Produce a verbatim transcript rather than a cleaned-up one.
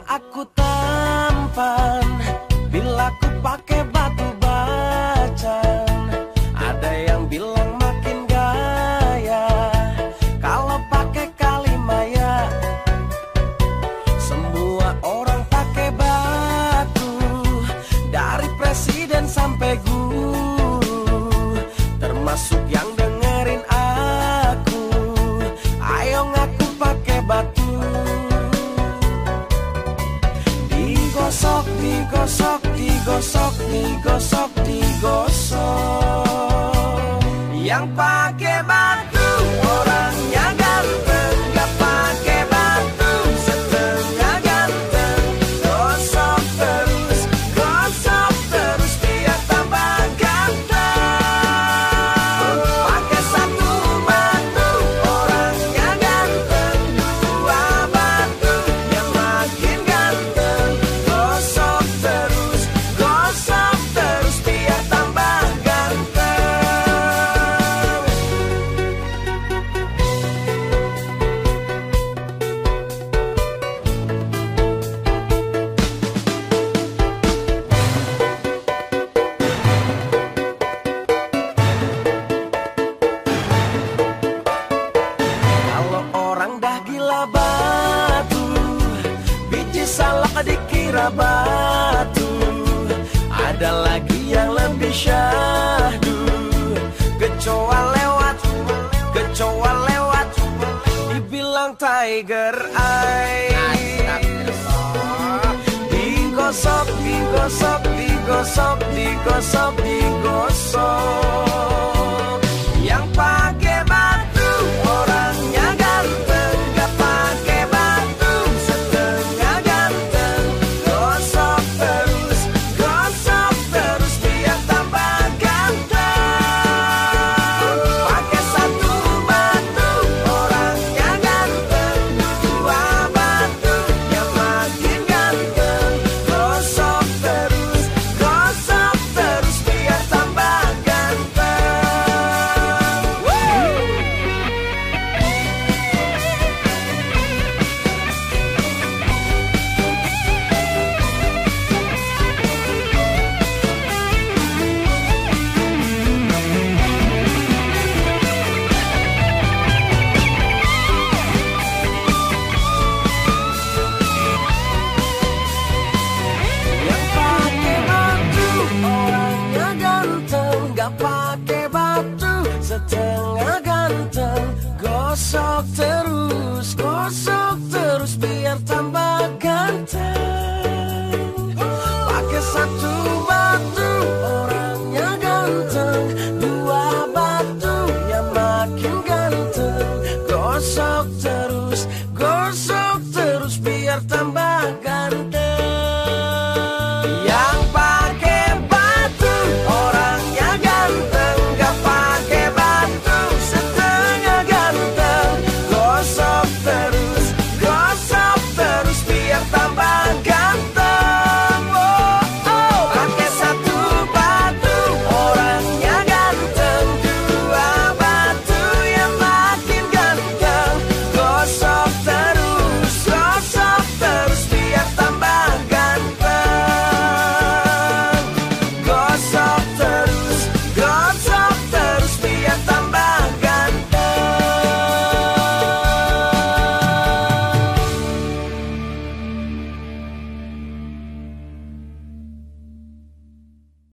aku tampan bila ku pakai batu bacan. Ada yang bilang makin gaya kalau pakai Kalimaya. Semua orang pakai batu, dari presiden sampai guru, termasuk yang dengerin aku. Ayo ngaku pakai batu. Digosok, digosok, digosok, digosok, digosok. Yang pakai batu orangnya ganteng, gak pakai batu setengah ganteng. Gosok terus, gosok terus biar tambah ganteng. Pakai satu batu orangnya ganteng, dua batu yang makin ganteng. Gosok terus, gosok terus biar tambah ganteng. Kalau orang dah gila batu, biji salak dikira batu. Ada lagi yang lebih syahdu, kecoa lewat, kecoa lewat, dibilang tiger eye. Digosok, digosok, digosok, digosok, digosok. Yang pakai batu orangnya ganteng, gak pakai batu setengah ganteng. Gosok terus, gosok terus biar tambah ganteng. Pakai satu batu orangnya ganteng, dua batu yang makin ganteng. Gosok terus, gosok terus biar tambah ganteng. Yang pakai batu orangnya ganteng, gak pakai batu setengah ganteng. Gosok terus, gosok terus biar tambah ganteng. Pakai satu batu orangnya ganteng, dua batu yang makin ganteng. Gosok terus.